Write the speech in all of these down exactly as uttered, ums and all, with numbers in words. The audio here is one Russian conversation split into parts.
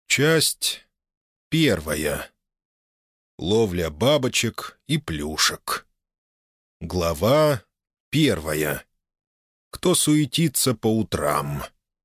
Часть первая. Ловля бабочек и плюшек. Глава первая. Кто суетится по утрам?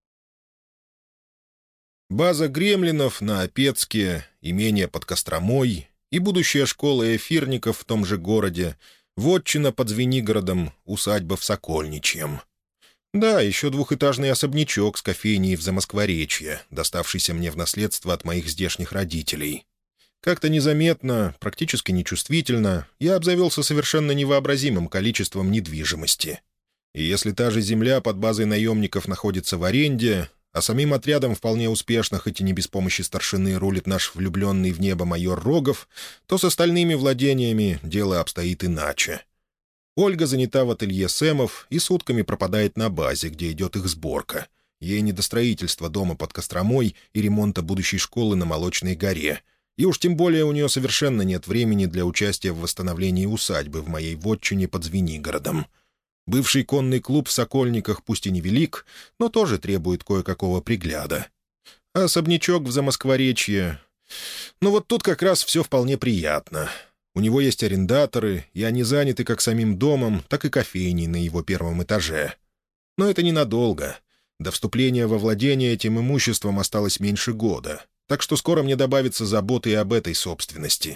База гремлинов на Опецке, имение под Костромой и будущая школа эфирников в том же городе, вотчина под Звенигородом, усадьба в Сокольничьем. Да, еще двухэтажный особнячок с кофейней в Замоскворечье, доставшийся мне в наследство от моих здешних родителей. Как-то незаметно, практически нечувствительно, я обзавелся совершенно невообразимым количеством недвижимости. И если та же земля под базой наемников находится в аренде, а самим отрядом вполне успешно, хоть и не без помощи старшины, рулит наш влюбленный в небо майор Рогов, то с остальными владениями дело обстоит иначе. Ольга занята в ателье Сэмов и сутками пропадает на базе, где идет их сборка. Ей не до строительства дома под Костромой и ремонта будущей школы на Молочной горе. И уж тем более у нее совершенно нет времени для участия в восстановлении усадьбы в моей вотчине под Звенигородом. Бывший конный клуб в Сокольниках пусть и невелик, но тоже требует кое-какого пригляда. А особнячок в Замоскворечье... Ну вот тут как раз все вполне приятно. У него есть арендаторы, и они заняты как самим домом, так и кофейней на его первом этаже. Но это ненадолго. До вступления во владение этим имуществом осталось меньше года, так что скоро мне добавится заботы и об этой собственности.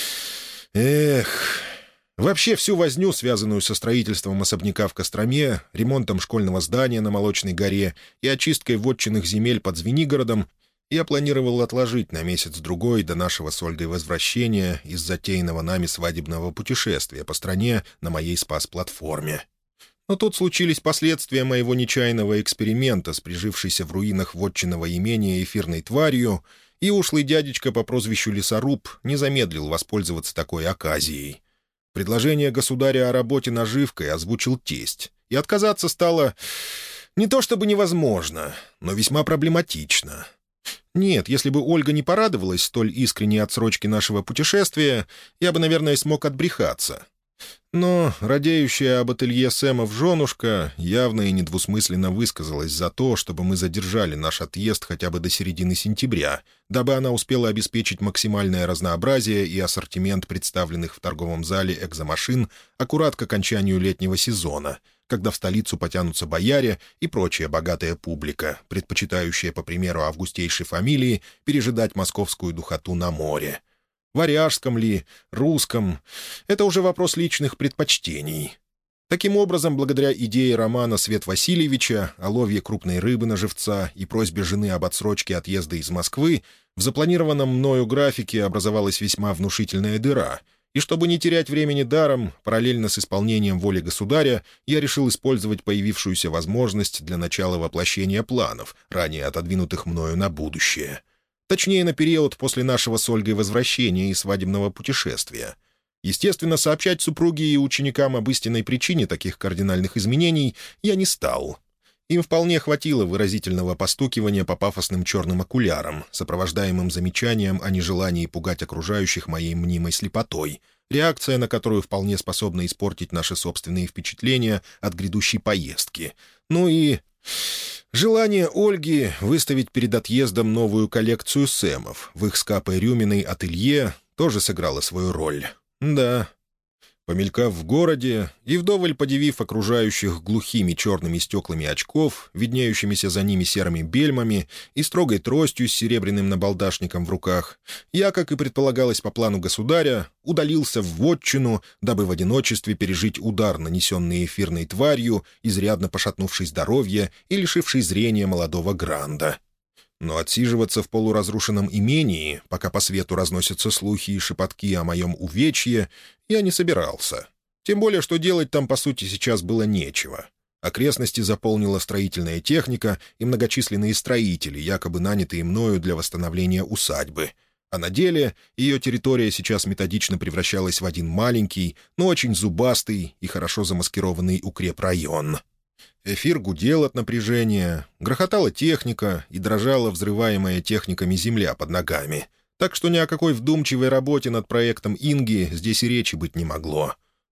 Эх... Вообще всю возню, связанную со строительством особняка в Костроме, ремонтом школьного здания на Молочной горе и очисткой вотчинных земель под Звенигородом, я планировал отложить на месяц-другой до нашего с Ольгой возвращения из затеянного нами свадебного путешествия по стране на моей спас-платформе. Но тут случились последствия моего нечаянного эксперимента с прижившейся в руинах вотчинного имения эфирной тварью, и ушлый дядечка по прозвищу Лесоруб не замедлил воспользоваться такой оказией. Предложение государя о работе наживкой озвучил тесть, и отказаться стало не то чтобы невозможно, но весьма проблематично. Нет, если бы Ольга не порадовалась столь искренней отсрочке нашего путешествия, я бы, наверное, смог отбрехаться. Но радеющая об ателье Сэмов женушка явно и недвусмысленно высказалась за то, чтобы мы задержали наш отъезд хотя бы до середины сентября, дабы она успела обеспечить максимальное разнообразие и ассортимент представленных в торговом зале экзомашин аккурат к окончанию летнего сезона, когда в столицу потянутся бояре и прочая богатая публика, предпочитающая, по примеру августейшей фамилии, пережидать московскую духоту на море. Варяжском ли, русском — это уже вопрос личных предпочтений. Таким образом, благодаря идее романа Свет Васильевича о ловье крупной рыбы на живца и просьбе жены об отсрочке отъезда из Москвы, в запланированном мною графике образовалась весьма внушительная дыра, и чтобы не терять времени даром, параллельно с исполнением воли государя, я решил использовать появившуюся возможность для начала воплощения планов, ранее отодвинутых мною на будущее. Точнее, на период после нашего с Ольгой возвращения и свадебного путешествия. Естественно, сообщать супруге и ученикам об истинной причине таких кардинальных изменений я не стал. Им вполне хватило выразительного постукивания по пафосным черным окулярам, сопровождаемым замечанием о нежелании пугать окружающих моей мнимой слепотой, реакция на которую вполне способна испортить наши собственные впечатления от грядущей поездки. Ну и... желание Ольги выставить перед отъездом новую коллекцию Сэмов в их с Капой Рюминой ателье тоже сыграло свою роль. Да. Помелькав в городе и вдоволь подивив окружающих глухими черными стеклами очков, виднеющимися за ними серыми бельмами и строгой тростью с серебряным набалдашником в руках, я, как и предполагалось по плану государя, удалился в вотчину, дабы в одиночестве пережить удар, нанесенный эфирной тварью, изрядно пошатнувший здоровье и лишивший зрения молодого Гранда. Но отсиживаться в полуразрушенном имении, пока по свету разносятся слухи и шепотки о моем увечье, я не собирался. Тем более, что делать там, по сути, сейчас было нечего. Окрестности заполнила строительная техника и многочисленные строители, якобы нанятые мною для восстановления усадьбы. А на деле ее территория сейчас методично превращалась в один маленький, но очень зубастый и хорошо замаскированный укрепрайон. Эфир гудел от напряжения, грохотала техника и дрожала взрываемая техниками земля под ногами, так что ни о какой вдумчивой работе над проектом Инги здесь и речи быть не могло.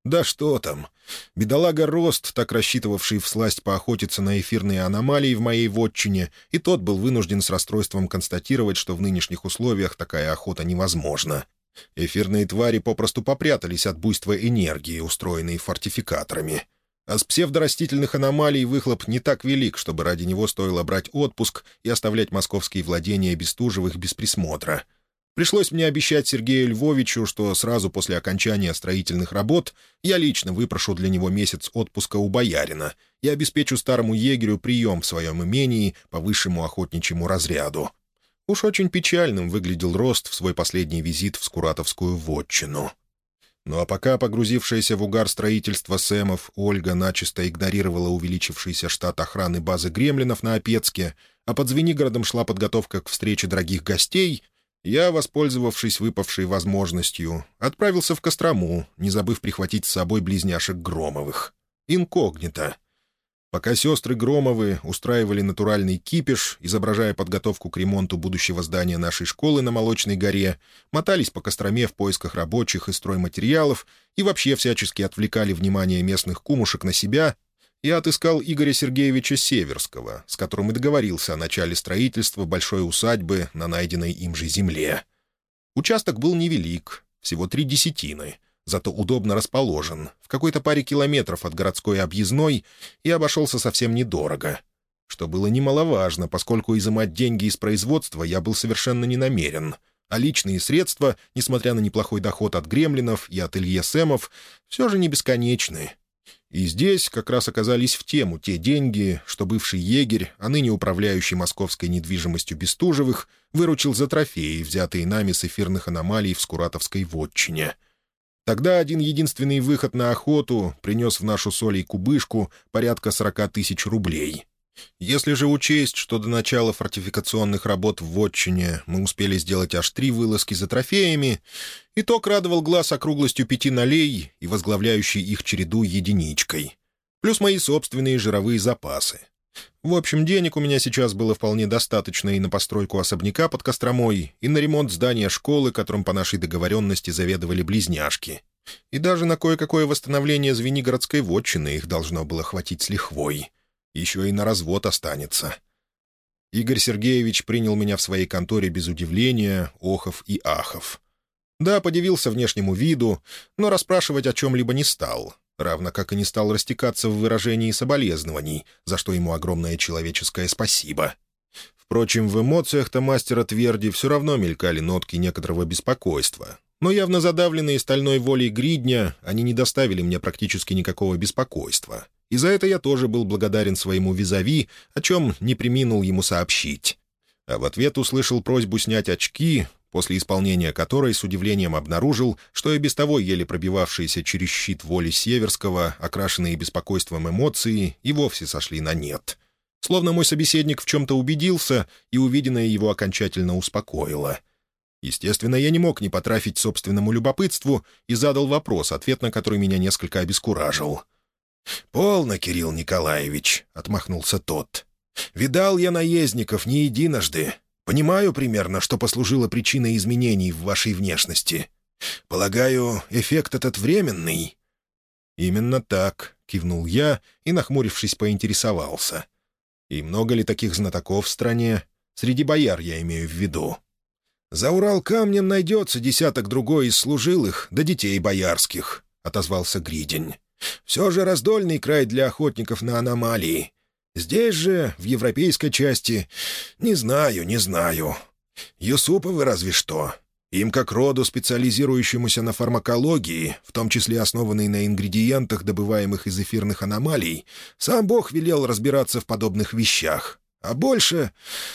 Да что там. Бедолага Рост, так рассчитывавший всласть поохотиться на эфирные аномалии в моей вотчине, и тот был вынужден с расстройством констатировать, что в нынешних условиях такая охота невозможна. Эфирные твари попросту попрятались от буйства энергии, устроенной фортификаторами. А с псевдорастительных аномалий выхлоп не так велик, чтобы ради него стоило брать отпуск и оставлять московские владения Бестужевых без присмотра. Пришлось мне обещать Сергею Львовичу, что сразу после окончания строительных работ я лично выпрошу для него месяц отпуска у боярина и обеспечу старому егерю прием в своем имении по высшему охотничьему разряду. Уж очень печальным выглядел Рост в свой последний визит в Скуратовскую вотчину. Ну а пока погрузившаяся в угар строительства Сэмов Ольга начисто игнорировала увеличившийся штат охраны базы гремлинов на Опецке, а под Звенигородом шла подготовка к встрече дорогих гостей, я, воспользовавшись выпавшей возможностью, отправился в Кострому, не забыв прихватить с собой близняшек Громовых. Инкогнито. Пока сестры Громовы устраивали натуральный кипиш, изображая подготовку к ремонту будущего здания нашей школы на Молочной горе, мотались по Костроме в поисках рабочих и стройматериалов и вообще всячески отвлекали внимание местных кумушек на себя, я отыскал Игоря Сергеевича Северского, с которым и договорился о начале строительства большой усадьбы на найденной им же земле. Участок был невелик, всего три десятины, зато удобно расположен, в какой-то паре километров от городской объездной, и обошелся совсем недорого. Что было немаловажно, поскольку изымать деньги из производства я был совершенно не намерен, а личные средства, несмотря на неплохой доход от гремлинов и от Илье Сэмов, все же не бесконечны. И здесь как раз оказались в тему те деньги, что бывший егерь, а ныне управляющий московской недвижимостью Бестужевых, выручил за трофеи, взятые нами с эфирных аномалий в Скуратовской вотчине. Тогда один единственный выход на охоту принес в нашу соль и кубышку порядка сорока тысяч рублей. Если же учесть, что до начала фортификационных работ в вотчине мы успели сделать аж три вылазки за трофеями, итог радовал глаз округлостью пяти нолей и возглавляющей их череду единичкой. Плюс мои собственные жировые запасы. В общем, денег у меня сейчас было вполне достаточно и на постройку особняка под Костромой, и на ремонт здания школы, которым по нашей договоренности заведовали близняшки. И даже на кое-какое восстановление Звенигородской вотчины их должно было хватить с лихвой. Еще и на развод останется. Игорь Сергеевич принял меня в своей конторе без удивления, охов и ахов. Да, подивился внешнему виду, но расспрашивать о чем-либо не стал, равно как и не стал растекаться в выражении соболезнований, за что ему огромное человеческое спасибо. Впрочем, в эмоциях-то мастера Тверди все равно мелькали нотки некоторого беспокойства, но явно задавленные стальной волей гридня, они не доставили мне практически никакого беспокойства. И за это я тоже был благодарен своему визави, о чем не преминул ему сообщить. А в ответ услышал просьбу снять очки, после исполнения которой с удивлением обнаружил, что и без того еле пробивавшиеся через щит воли Северского, окрашенные беспокойством эмоции, и вовсе сошли на нет. Словно мой собеседник в чем-то убедился, и увиденное его окончательно успокоило. Естественно, я не мог не потрафить собственному любопытству и задал вопрос, ответ на который меня несколько обескуражил. «Полно, Кирилл Николаевич», — отмахнулся тот. «Видал я наездников не единожды. Понимаю примерно, что послужило причиной изменений в вашей внешности. Полагаю, эффект этот временный?» «Именно так», — кивнул я и, нахмурившись, поинтересовался. «И много ли таких знатоков в стране? Среди бояр я имею в виду». «За Урал-камнем найдется десяток-другой из служилых да детей боярских», — отозвался Гридень. «Все же раздольный край для охотников на аномалии. Здесь же, в европейской части, не знаю, не знаю. Юсуповы разве что. Им, как роду, специализирующемуся на фармакологии, в том числе основанной на ингредиентах, добываемых из эфирных аномалий, сам Бог велел разбираться в подобных вещах. А больше...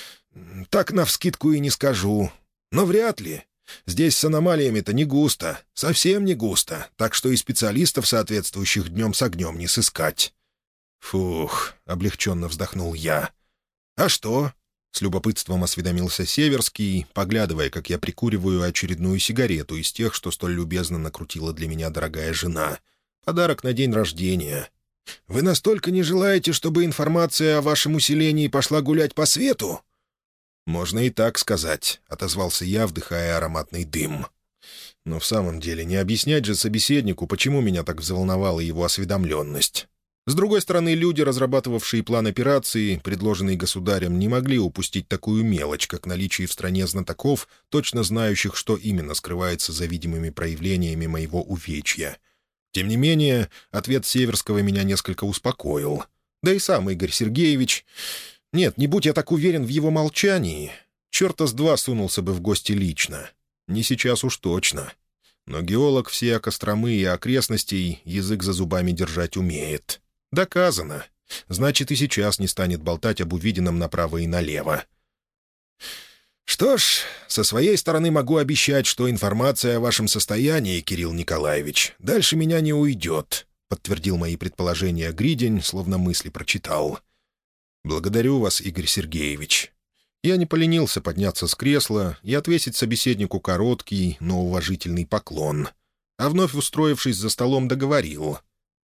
так навскидку и не скажу. Но вряд ли. Здесь с аномалиями-то не густо, совсем не густо, так что и специалистов, соответствующих днем с огнем, не сыскать». «Фух», — облегченно вздохнул я. «А что?» — с любопытством осведомился Северский, поглядывая, как я прикуриваю очередную сигарету из тех, что столь любезно накрутила для меня дорогая жена. Подарок на день рождения. «Вы настолько не желаете, чтобы информация о вашем усилении пошла гулять по свету?» «Можно и так сказать», — отозвался я, вдыхая ароматный дым. Но в самом деле не объяснять же собеседнику, почему меня так взволновала его осведомленность. С другой стороны, люди, разрабатывавшие план операции, предложенный государем, не могли упустить такую мелочь, как наличие в стране знатоков, точно знающих, что именно скрывается за видимыми проявлениями моего увечья. Тем не менее, ответ Северского меня несколько успокоил. Да и сам Игорь Сергеевич... Нет, не будь я так уверен в его молчании, черта с два сунулся бы в гости лично. Не сейчас уж точно. Но геолог всей Костромы и окрестностей язык за зубами держать умеет. Доказано. Значит, и сейчас не станет болтать об увиденном направо и налево. «Что ж, со своей стороны могу обещать, что информация о вашем состоянии, Кирилл Николаевич, дальше меня не уйдет», — подтвердил мои предположения Гридень, словно мысли прочитал. «Благодарю вас, Игорь Сергеевич». Я не поленился подняться с кресла и отвесить собеседнику короткий, но уважительный поклон. А вновь устроившись за столом, договорил.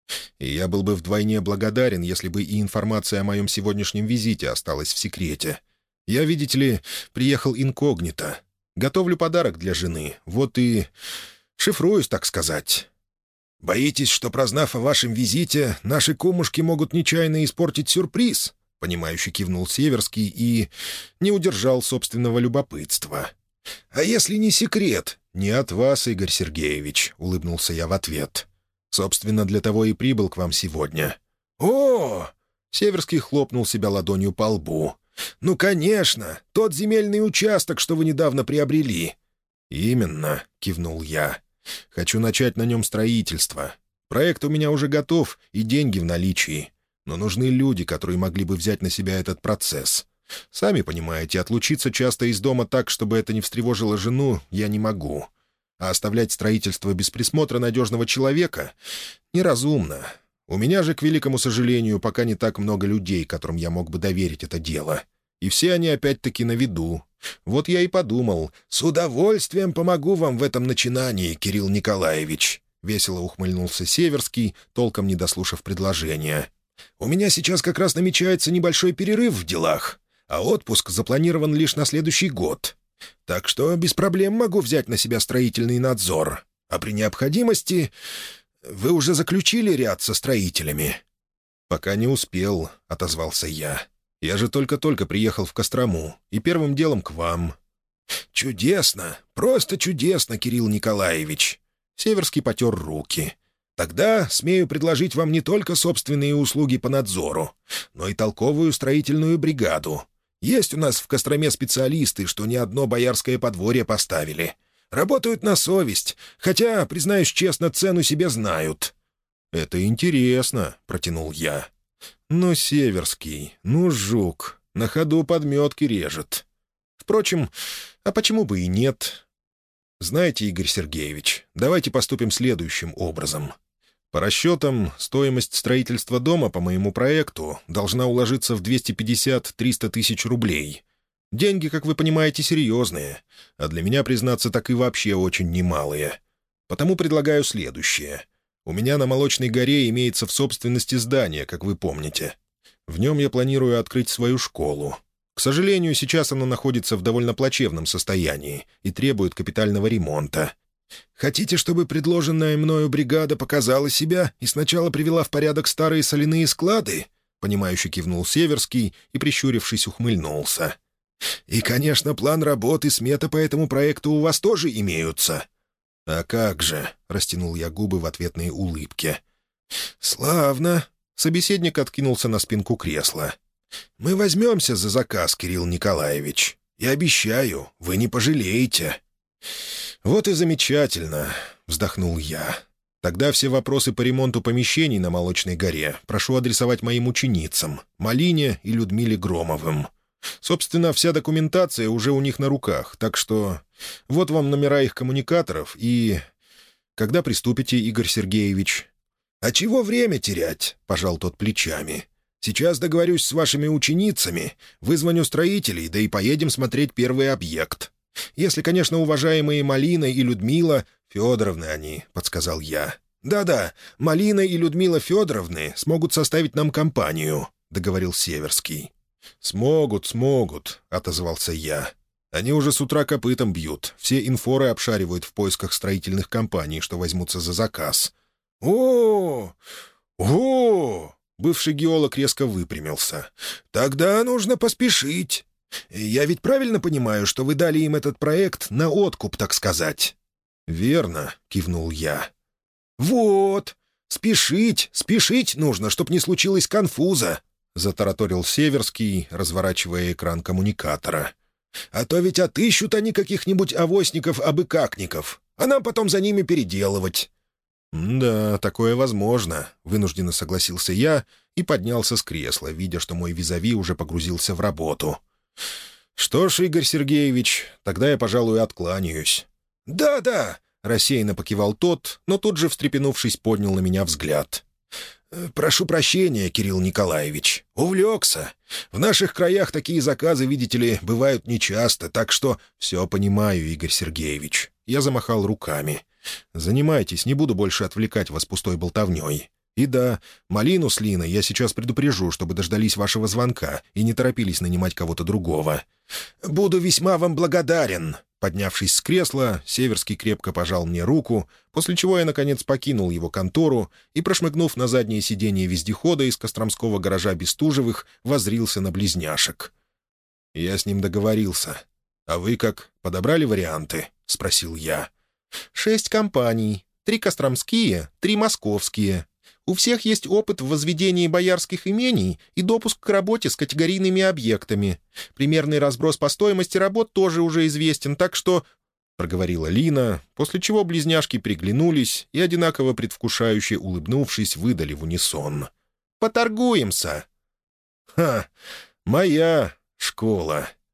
И я был бы вдвойне благодарен, если бы и информация о моем сегодняшнем визите осталась в секрете. Я, видите ли, приехал инкогнито. Готовлю подарок для жены, вот и шифруюсь, так сказать. «Боитесь, что, прознав о вашем визите, наши кумушки могут нечаянно испортить сюрприз?» — понимающе кивнул Северский и не удержал собственного любопытства. «А если не секрет?» «Не от вас, Игорь Сергеевич», — улыбнулся я в ответ. «Собственно, для того и прибыл к вам сегодня». «О!» — Северский хлопнул себя ладонью по лбу. «Ну, конечно, тот земельный участок, что вы недавно приобрели». «Именно», — кивнул я. «Хочу начать на нем строительство. Проект у меня уже готов, и деньги в наличии. Но нужны люди, которые могли бы взять на себя этот процесс. Сами понимаете, отлучиться часто из дома так, чтобы это не встревожило жену, я не могу. А оставлять строительство без присмотра надежного человека неразумно. У меня же, к великому сожалению, пока не так много людей, которым я мог бы доверить это дело. И все они опять-таки на виду. Вот я и подумал, с удовольствием помогу вам в этом начинании, Кирилл Николаевич», — весело ухмыльнулся Северский, толком не дослушав предложения. «У меня сейчас как раз намечается небольшой перерыв в делах, а отпуск запланирован лишь на следующий год. Так что без проблем могу взять на себя строительный надзор. А при необходимости... Вы уже заключили ряд со строителями?» «Пока не успел», — отозвался я. «Я же только-только приехал в Кострому, и первым делом к вам». «Чудесно, просто чудесно, Кирилл Николаевич». Северский потер руки. «Тогда смею предложить вам не только собственные услуги по надзору, но и толковую строительную бригаду. Есть у нас в Костроме специалисты, что ни одно боярское подворье поставили. Работают на совесть, хотя, признаюсь честно, цену себе знают». «Это интересно», — протянул я. «Ну, Северский, ну, жук, на ходу подметки режет. Впрочем, а почему бы и нет? Знаете, Игорь Сергеевич, давайте поступим следующим образом. По расчетам, стоимость строительства дома по моему проекту должна уложиться в двести пятьдесят - триста тысяч рублей. Деньги, как вы понимаете, серьезные, а для меня, признаться, так и вообще очень немалые. Потому предлагаю следующее. У меня на Молочной горе имеется в собственности здание, как вы помните. В нем я планирую открыть свою школу. К сожалению, сейчас оно находится в довольно плачевном состоянии и требует капитального ремонта. Хотите, чтобы предложенная мною бригада показала себя и сначала привела в порядок старые соляные склады?» — понимающе кивнул Северский и, прищурившись, ухмыльнулся. «И, конечно, план работы, смета по этому проекту у вас тоже имеются». «А как же?» — растянул я губы в ответной улыбке. «Славно!» — собеседник откинулся на спинку кресла. «Мы возьмемся за заказ, Кирилл Николаевич. И обещаю, вы не пожалеете». «Вот и замечательно», — вздохнул я. «Тогда все вопросы по ремонту помещений на Молочной горе прошу адресовать моим ученицам, Малине и Людмиле Громовым. Собственно, вся документация уже у них на руках, так что вот вам номера их коммуникаторов и... Когда приступите, Игорь Сергеевич?» «А чего время терять?» — пожал тот плечами. «Сейчас договорюсь с вашими ученицами, вызвоню строителей, да и поедем смотреть первый объект. Если, конечно, уважаемые Малина и Людмила... Федоровны они», — подсказал я. «Да-да, Малина и Людмила Федоровны смогут составить нам компанию», — договорил Северский. «Смогут, смогут», — отозвался я. Они уже с утра копытом бьют, все инфоры обшаривают в поисках строительных компаний, что возьмутся за заказ». «О, о!» — бывший геолог резко выпрямился. «Тогда нужно поспешить. Я ведь правильно понимаю, что вы дали им этот проект на откуп, так сказать?» «Верно», — кивнул я. «Вот, спешить, спешить нужно, чтоб не случилось конфуза», — затараторил Северский, разворачивая экран коммуникатора. «А то ведь отыщут они каких-нибудь авоськников-абыкакников, а нам потом за ними переделывать». «Да, такое возможно», — вынужденно согласился я и поднялся с кресла, видя, что мой визави уже погрузился в работу. «Что ж, Игорь Сергеевич, тогда я, пожалуй, откланяюсь». «Да-да», — рассеянно покивал тот, но тут же, встрепенувшись, поднял на меня взгляд. «Прошу прощения, Кирилл Николаевич. Увлекся. В наших краях такие заказы, видите ли, бывают нечасто, так что...» «Все понимаю, Игорь Сергеевич». Я замахал руками. «Занимайтесь, не буду больше отвлекать вас пустой болтовней. И да, Малину с Линой я сейчас предупрежу, чтобы дождались вашего звонка и не торопились нанимать кого-то другого». «Буду весьма вам благодарен». Поднявшись с кресла, Северский крепко пожал мне руку, после чего я, наконец, покинул его контору и, прошмыгнув на заднее сиденье вездехода из костромского гаража Бестужевых, воззрился на близняшек. «Я с ним договорился. А вы как, подобрали варианты?» — спросил я. «Шесть компаний. Три костромские, три московские. У всех есть опыт в возведении боярских имений и допуск к работе с категорийными объектами. Примерный разброс по стоимости работ тоже уже известен, так что...» — проговорила Лина, после чего близняшки приглянулись и, одинаково предвкушающе улыбнувшись, выдали в унисон. «Поторгуемся!» «Ха! Моя школа!»